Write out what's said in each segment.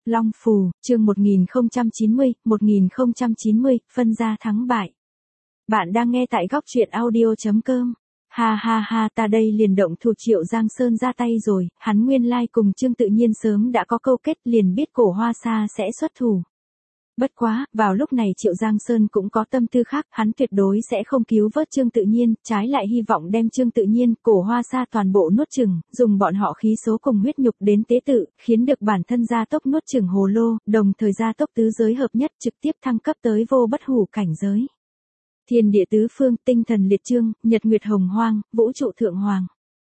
Long Phù, chương 1090, phân ra thắng bại. Bạn đang nghe tại góc truyện audio.com. Ha ha ha, ta đây liền động thủ Triệu Giang Sơn ra tay rồi, hắn nguyên lai cùng Trương Tự Nhiên sớm đã có câu kết, liền biết Cổ Hoa Sa sẽ xuất thủ. Bất quá, vào lúc này Triệu Giang Sơn cũng có tâm tư khác, hắn tuyệt đối sẽ không cứu vớt Trương Tự Nhiên, trái lại hy vọng đem Trương Tự Nhiên, Cổ Hoa Sa toàn bộ nuốt chửng, dùng bọn họ khí số cùng huyết nhục đến tế tự, khiến được bản thân gia tốc nuốt chửng hồ lô, đồng thời gia tốc tứ giới hợp nhất, trực tiếp thăng cấp tới vô bất hủ cảnh giới. Thiên địa tứ phương, tinh thần liệt chương, nhật nguyệt hồng hoang, vũ trụ thượng hoàng.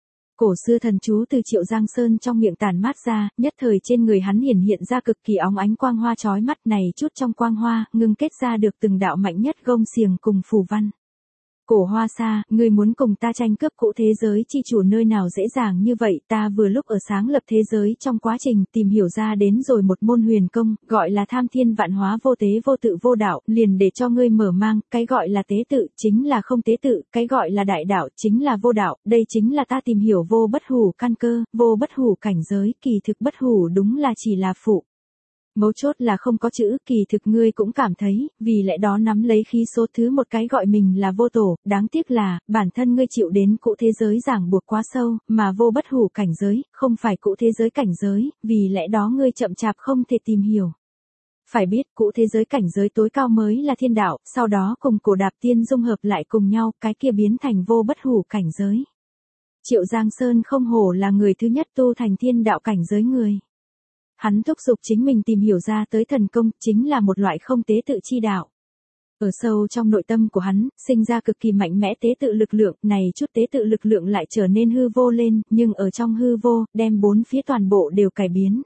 Cổ xưa thần chú từ Triệu Giang Sơn trong miệng tản mát ra, nhất thời trên người hắn hiển hiện ra cực kỳ óng ánh quang hoa chói mắt này, chút trong quang hoa, ngưng kết ra được từng đạo mạnh nhất gông xiềng cùng phù văn. Cổ Hoa Sa, ngươi muốn cùng ta tranh cướp cỗ thế giới chi chủ nơi nào dễ dàng như vậy, ta vừa lúc ở sáng lập thế giới trong quá trình tìm hiểu ra đến rồi một môn huyền công, gọi là tham thiên vạn hóa vô tế vô tự vô đạo, liền để cho ngươi mở mang, cái gọi là tế tự, chính là không tế tự, cái gọi là đại đạo, chính là vô đạo, đây chính là ta tìm hiểu vô bất hủ căn cơ, vô bất hủ cảnh giới, kỳ thực bất hủ đúng là chỉ là phụ. Mấu chốt là không có chữ, kỳ thực ngươi cũng cảm thấy, vì lẽ đó nắm lấy khí số thứ một cái gọi mình là vô tổ, đáng tiếc là, bản thân ngươi chịu đến cỗ thế giới ràng buộc quá sâu, mà vô bất hủ cảnh giới, không phải cỗ thế giới cảnh giới, vì lẽ đó ngươi chậm chạp không thể tìm hiểu. Phải biết, cỗ thế giới cảnh giới tối cao mới là thiên đạo, sau đó cùng Cổ Đạp Tiên dung hợp lại cùng nhau, cái kia biến thành vô bất hủ cảnh giới. Triệu Giang Sơn không hổ là người thứ nhất tu thành thiên đạo cảnh giới người. Hắn thúc giục chính mình tìm hiểu ra tới thần công, chính là một loại không tế tự chi đạo. Ở sâu trong nội tâm của hắn, sinh ra cực kỳ mạnh mẽ tế tự lực lượng, này chút tế tự lực lượng lại trở nên hư vô lên, nhưng ở trong hư vô, đem bốn phía toàn bộ đều cải biến.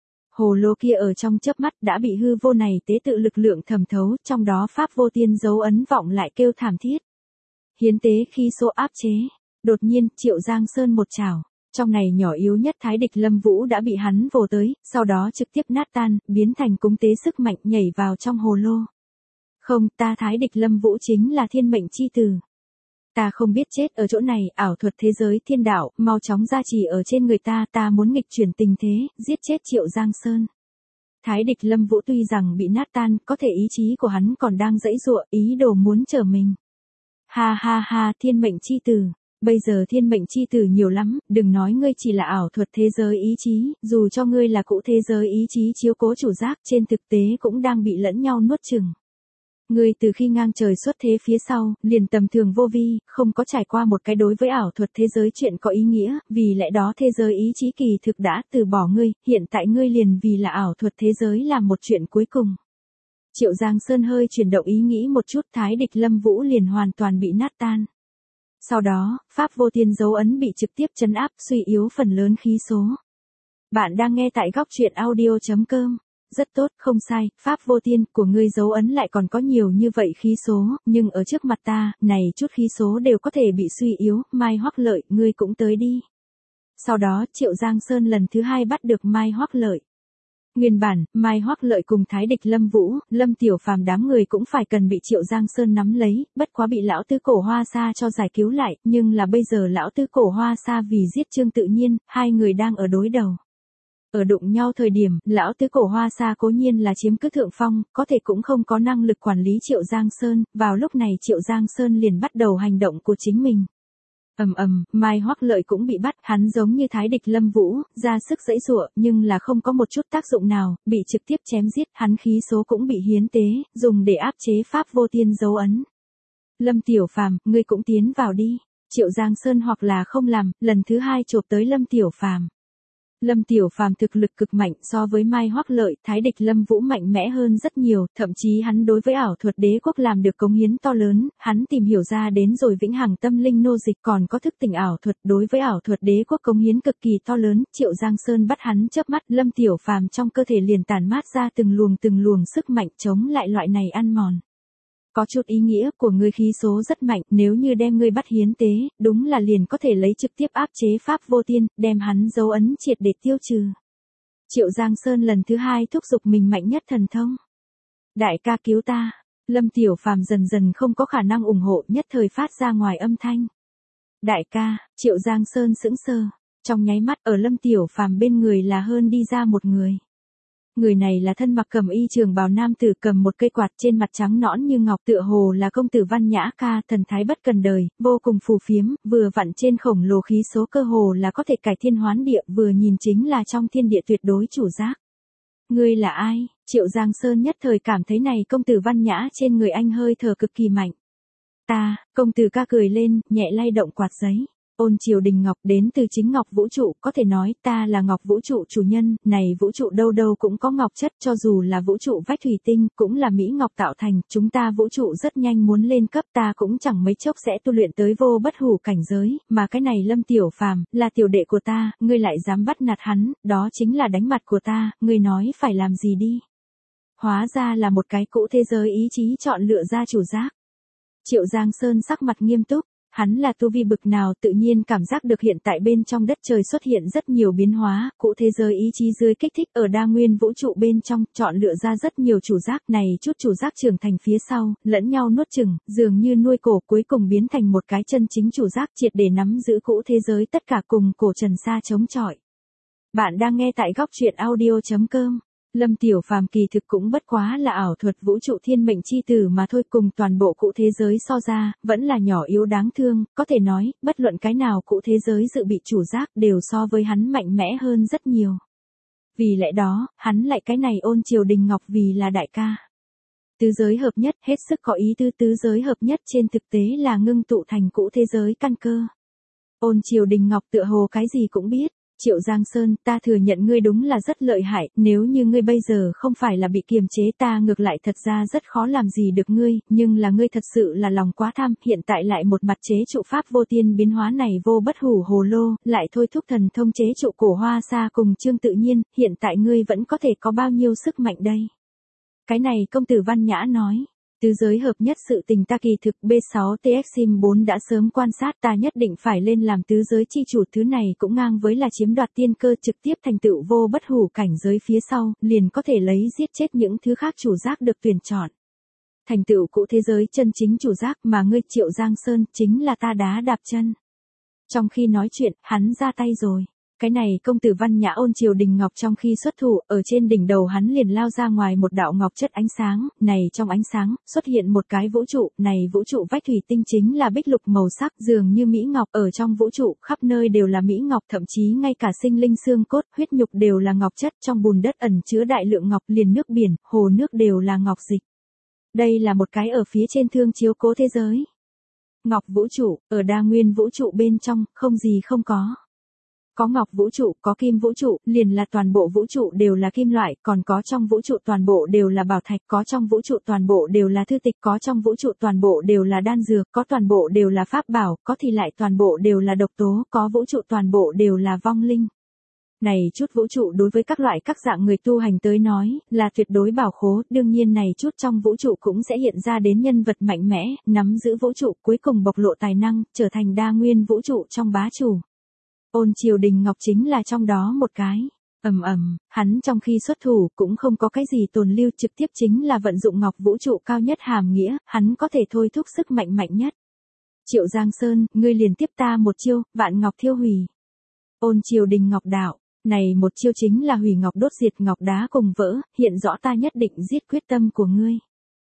Hồ lô kia ở trong chớp mắt đã bị hư vô này tế tự lực lượng thẩm thấu, trong đó pháp vô tiên dấu ấn vọng lại kêu thảm thiết. Hiến tế khí số áp chế, đột nhiên, Triệu Giang Sơn một chảo. Trong này nhỏ yếu nhất Thái Địch Lâm Vũ đã bị hắn vồ tới, sau đó trực tiếp nát tan, biến thành cúng tế sức mạnh nhảy vào trong hồ lô. Không, ta Thái Địch Lâm Vũ chính là thiên mệnh chi tử. Ta không biết chết ở chỗ này, ảo thuật thế giới thiên đạo, mau chóng gia trì ở trên người ta, ta muốn nghịch chuyển tình thế, giết chết Triệu Giang Sơn. Thái Địch Lâm Vũ tuy rằng bị nát tan, có thể ý chí của hắn còn đang giãy giụa, ý đồ muốn trở mình. Ha ha ha, thiên mệnh chi tử. Bây giờ thiên mệnh chi tử nhiều lắm, đừng nói ngươi chỉ là ảo thuật thế giới ý chí, dù cho ngươi là cỗ thế giới ý chí chiếu cố chủ giác, trên thực tế cũng đang bị lẫn nhau nuốt chửng. Ngươi từ khi ngang trời xuất thế phía sau, liền tầm thường vô vi, không có trải qua một cái đối với ảo thuật thế giới chuyện có ý nghĩa, vì lẽ đó thế giới ý chí kỳ thực đã từ bỏ ngươi, hiện tại ngươi liền vì là ảo thuật thế giới làm một chuyện cuối cùng. Triệu Giang Sơn hơi chuyển động ý nghĩ một chút, Thái Địch Lâm Vũ liền hoàn toàn bị nát tan. Sau đó, pháp vô tiên dấu ấn bị trực tiếp trấn áp, suy yếu phần lớn khí số. Bạn đang nghe tại góc truyện audio.com. Rất tốt, không sai, pháp vô tiên của ngươi dấu ấn lại còn có nhiều như vậy khí số, nhưng ở trước mặt ta, này chút khí số đều có thể bị suy yếu, Mai Hoắc Lợi, ngươi cũng tới đi. Sau đó, Triệu Giang Sơn lần thứ hai bắt được Mai Hoắc Lợi. Nguyên bản, Mai Hoắc Lợi cùng Thái Địch Lâm Vũ, Lâm Tiểu Phàm đám người cũng phải cần bị Triệu Giang Sơn nắm lấy, bất quá bị lão tứ Cổ Hoa Sa cho giải cứu lại, nhưng là bây giờ lão tứ Cổ Hoa Sa vì giết Trương Tự Nhiên, hai người đang ở đối đầu. Ở đụng nhau thời điểm, lão tứ Cổ Hoa Sa cố nhiên là chiếm cứ thượng phong, có thể cũng không có năng lực quản lý Triệu Giang Sơn, vào lúc này Triệu Giang Sơn liền bắt đầu hành động của chính mình. Mai Hoắc Lợi cũng bị bắt, hắn giống như Thái Địch Lâm Vũ, ra sức giãy giụa, nhưng là không có một chút tác dụng nào, bị trực tiếp chém giết, hắn khí số cũng bị hiến tế, dùng để áp chế pháp vô tiên dấu ấn. Lâm Tiểu Phàm, ngươi cũng tiến vào đi. Triệu Giang Sơn hoặc là không làm, lần thứ hai chộp tới Lâm Tiểu Phàm. Lâm Tiểu Phàm thực lực cực mạnh, so với Mai Hoắc Lợi, Thái Địch Lâm Vũ mạnh mẽ hơn rất nhiều, thậm chí hắn đối với ảo thuật đế quốc làm được cống hiến to lớn, hắn tìm hiểu ra đến rồi vĩnh hằng tâm linh nô dịch, còn có thức tỉnh ảo thuật, đối với ảo thuật đế quốc cống hiến cực kỳ to lớn, Triệu Giang Sơn bắt hắn chớp mắt, Lâm Tiểu Phàm trong cơ thể liền tản mát ra từng luồng sức mạnh chống lại loại này ăn mòn. Có chút ý nghĩa của ngươi khí số rất mạnh, nếu như đem ngươi bắt hiến tế, đúng là liền có thể lấy trực tiếp áp chế pháp vô tiên, đem hắn dấu ấn triệt để tiêu trừ. Triệu Giang Sơn lần thứ hai thúc giục mình mạnh nhất thần thông. Đại ca cứu ta, Lâm Tiểu Phàm dần dần không có khả năng ủng hộ, nhất thời phát ra ngoài âm thanh. Đại ca, Triệu Giang Sơn sững sờ, trong nháy mắt ở Lâm Tiểu Phàm bên người là hơn đi ra một người. Người này là thân mặc cẩm y trường bào nam tử cầm một cây quạt trên mặt trắng nõn như ngọc tựa hồ là công tử Văn Nhã ca thần thái bất cần đời, vô cùng phù phiếm, vừa vặn trên khổng lồ khí số cơ hồ là có thể cải thiên hoán địa vừa nhìn chính là trong thiên địa tuyệt đối chủ giác. Ngươi là ai? Triệu Giang Sơn nhất thời cảm thấy này công tử Văn Nhã trên người anh hơi thở cực kỳ mạnh. Ta, công tử ca cười lên, nhẹ lay động quạt giấy. Ôn Triều Đình Ngọc đến từ chính Ngọc Vũ trụ, có thể nói ta là Ngọc Vũ trụ chủ nhân, này vũ trụ đâu đâu cũng có ngọc chất, cho dù là vũ trụ vách thủy tinh, cũng là mỹ ngọc tạo thành, chúng ta vũ trụ rất nhanh muốn lên cấp, ta cũng chẳng mấy chốc sẽ tu luyện tới vô bất hủ cảnh giới, mà cái này Lâm Tiểu Phàm là tiểu đệ của ta, ngươi lại dám bắt nạt hắn, đó chính là đánh mặt của ta, ngươi nói phải làm gì đi. Hóa ra là một cái cỗ thế giới ý chí chọn lựa ra chủ giác. Triệu Giang Sơn sắc mặt nghiêm túc. Hắn là tu vi bực nào tự nhiên cảm giác được hiện tại bên trong đất trời xuất hiện rất nhiều biến hóa, cụ thế giới ý chí dưới kích thích ở đa nguyên vũ trụ bên trong, chọn lựa ra rất nhiều chủ giác này, chút chủ giác trưởng thành phía sau, lẫn nhau nuốt chửng, dường như nuôi cổ cuối cùng biến thành một cái chân chính chủ giác triệt để nắm giữ cụ thế giới tất cả cùng cổ Trần Sa chống chọi. Bạn đang nghe tại góc truyện audio.com. Lâm Tiểu Phàm kỳ thực cũng bất quá là ảo thuật vũ trụ thiên mệnh chi tử mà thôi, cùng toàn bộ cụ thế giới so ra, vẫn là nhỏ yếu đáng thương, có thể nói, bất luận cái nào cụ thế giới dự bị chủ giác đều so với hắn mạnh mẽ hơn rất nhiều. Vì lẽ đó, hắn lại cái này Ôn Triều Đình Ngọc vì là đại ca. Tứ giới hợp nhất hết sức có ý tứ, tứ giới hợp nhất trên thực tế là ngưng tụ thành cụ thế giới căn cơ. Ôn Triều Đình Ngọc tựa hồ cái gì cũng biết. Triệu Giang Sơn, ta thừa nhận ngươi đúng là rất lợi hại, nếu như ngươi bây giờ không phải là bị kiềm chế ta ngược lại thật ra rất khó làm gì được ngươi, nhưng là ngươi thật sự là lòng quá tham, hiện tại lại một mặt chế trụ pháp vô tiên biến hóa này vô bất hủ hồ lô, lại thôi thúc thần thông chế trụ cổ hoa sa cùng Trương Tự Nhiên, hiện tại ngươi vẫn có thể có bao nhiêu sức mạnh đây? Cái này công tử Văn Nhã nói. Tứ giới hợp nhất sự tình ta kỳ thực B6 TX 4 đã sớm quan sát, ta nhất định phải lên làm tứ giới chi chủ, thứ này cũng ngang với là chiếm đoạt tiên cơ, trực tiếp thành tựu vô bất hủ cảnh giới phía sau, liền có thể lấy giết chết những thứ khác chủ giác được tuyển chọn. Thành tựu cụ thế giới chân chính chủ giác mà ngươi Triệu Giang Sơn chính là ta đá đạp chân. Trong khi nói chuyện, hắn ra tay rồi. Cái này công tử Văn Nhã Ôn Triều Đình Ngọc trong khi xuất thủ, ở trên đỉnh đầu hắn liền lao ra ngoài một đạo ngọc chất ánh sáng, này trong ánh sáng, xuất hiện một cái vũ trụ, này vũ trụ vách thủy tinh chính là bích lục màu sắc, dường như mỹ ngọc, ở trong vũ trụ, khắp nơi đều là mỹ ngọc, thậm chí ngay cả sinh linh xương cốt, huyết nhục đều là ngọc chất, trong bùn đất ẩn chứa đại lượng ngọc, liền nước biển, hồ nước đều là ngọc dịch. Đây là một cái ở phía trên thương chiếu cố thế giới. Ngọc vũ trụ, ở đa nguyên vũ trụ bên trong, không gì không có. Có ngọc vũ trụ, có kim vũ trụ, liền là toàn bộ vũ trụ đều là kim loại, còn có trong vũ trụ toàn bộ đều là bảo thạch, có trong vũ trụ toàn bộ đều là thư tịch, có trong vũ trụ toàn bộ đều là đan dược, có toàn bộ đều là pháp bảo, có thì lại toàn bộ đều là độc tố, có vũ trụ toàn bộ đều là vong linh. Này chút vũ trụ đối với các loại các dạng người tu hành tới nói, là tuyệt đối bảo khố, đương nhiên này chút trong vũ trụ cũng sẽ hiện ra đến nhân vật mạnh mẽ, nắm giữ vũ trụ, cuối cùng bộc lộ tài năng, trở thành đa nguyên vũ trụ trong bá chủ. Ôn Triều Đình Ngọc chính là trong đó một cái. Hắn trong khi xuất thủ cũng không có cái gì tồn lưu, trực tiếp chính là vận dụng ngọc vũ trụ cao nhất hàm nghĩa, hắn có thể thôi thúc sức mạnh mạnh nhất. Triệu Giang Sơn, ngươi liền tiếp ta một chiêu, vạn ngọc thiêu hủy. Ôn Triều Đình Ngọc đạo, này một chiêu chính là hủy ngọc đốt diệt ngọc đá cùng vỡ, hiện rõ ta nhất định giết quyết tâm của ngươi.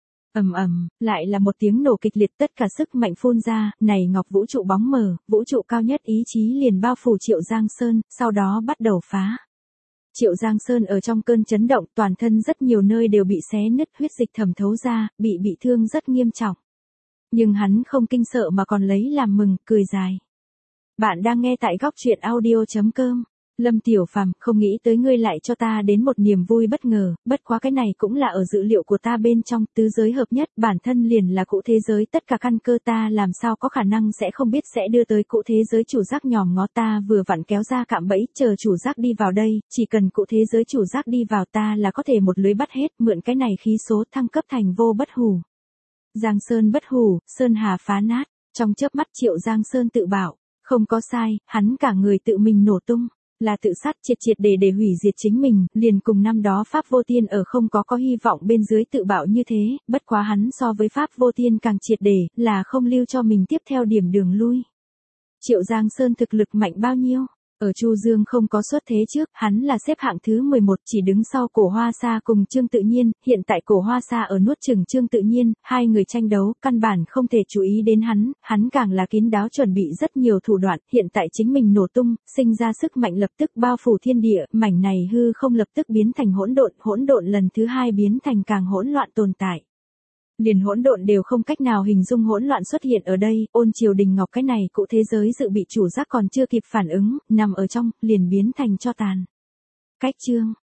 Lại là một tiếng nổ kịch liệt, tất cả sức mạnh phun ra, này ngọc vũ trụ bóng mờ, vũ trụ cao nhất ý chí liền bao phủ Triệu Giang Sơn, sau đó bắt đầu phá. Triệu Giang Sơn ở trong cơn chấn động, toàn thân rất nhiều nơi đều bị xé nứt, huyết dịch thẩm thấu ra, bị thương rất nghiêm trọng. Nhưng hắn không kinh sợ mà còn lấy làm mừng, cười dài. Bạn đang nghe tại góc truyện audio.com. Lâm Tiểu Phàm, không nghĩ tới ngươi lại cho ta đến một niềm vui bất ngờ, bất quá cái này cũng là ở dữ liệu của ta bên trong, tứ giới hợp nhất, bản thân liền là cụ thế giới, tất cả căn cơ ta làm sao có khả năng sẽ không biết sẽ đưa tới cụ thế giới chủ giác nhòm ngó, ta vừa vặn kéo ra cạm bẫy, chờ chủ giác đi vào đây, chỉ cần cụ thế giới chủ giác đi vào ta là có thể một lưới bắt hết, mượn cái này khí số thăng cấp thành vô bất hủ. Giang Sơn bất hủ, Sơn Hà phá nát, trong chớp mắt Triệu Giang Sơn tự bảo, không có sai, hắn cả người tự mình nổ tung. Là tự sát triệt để hủy diệt chính mình, liền cùng năm đó Pháp Vô Tiên ở không có hy vọng bên dưới tự bạo như thế, bất quá hắn so với Pháp Vô Tiên càng triệt để, là không lưu cho mình tiếp theo điểm đường lui. Triệu Giang Sơn thực lực mạnh bao nhiêu? Ở Chu Dương không có xuất thế trước, hắn là xếp hạng thứ 11, chỉ đứng sau Cổ Hoa Sa cùng Trương Tự Nhiên, hiện tại Cổ Hoa Sa ở nuốt chửng Trương Tự Nhiên, hai người tranh đấu, căn bản không thể chú ý đến hắn càng là kín đáo chuẩn bị rất nhiều thủ đoạn, hiện tại chính mình nổ tung, sinh ra sức mạnh lập tức bao phủ thiên địa, mảnh này hư không lập tức biến thành hỗn độn lần thứ hai biến thành càng hỗn loạn tồn tại. Liền hỗn độn đều không cách nào hình dung hỗn loạn xuất hiện ở đây, Ôn Triều Đình Ngọc cái này cụ thế giới dự bị chủ giác còn chưa kịp phản ứng, nằm ở trong, liền biến thành tro tàn. Cách chương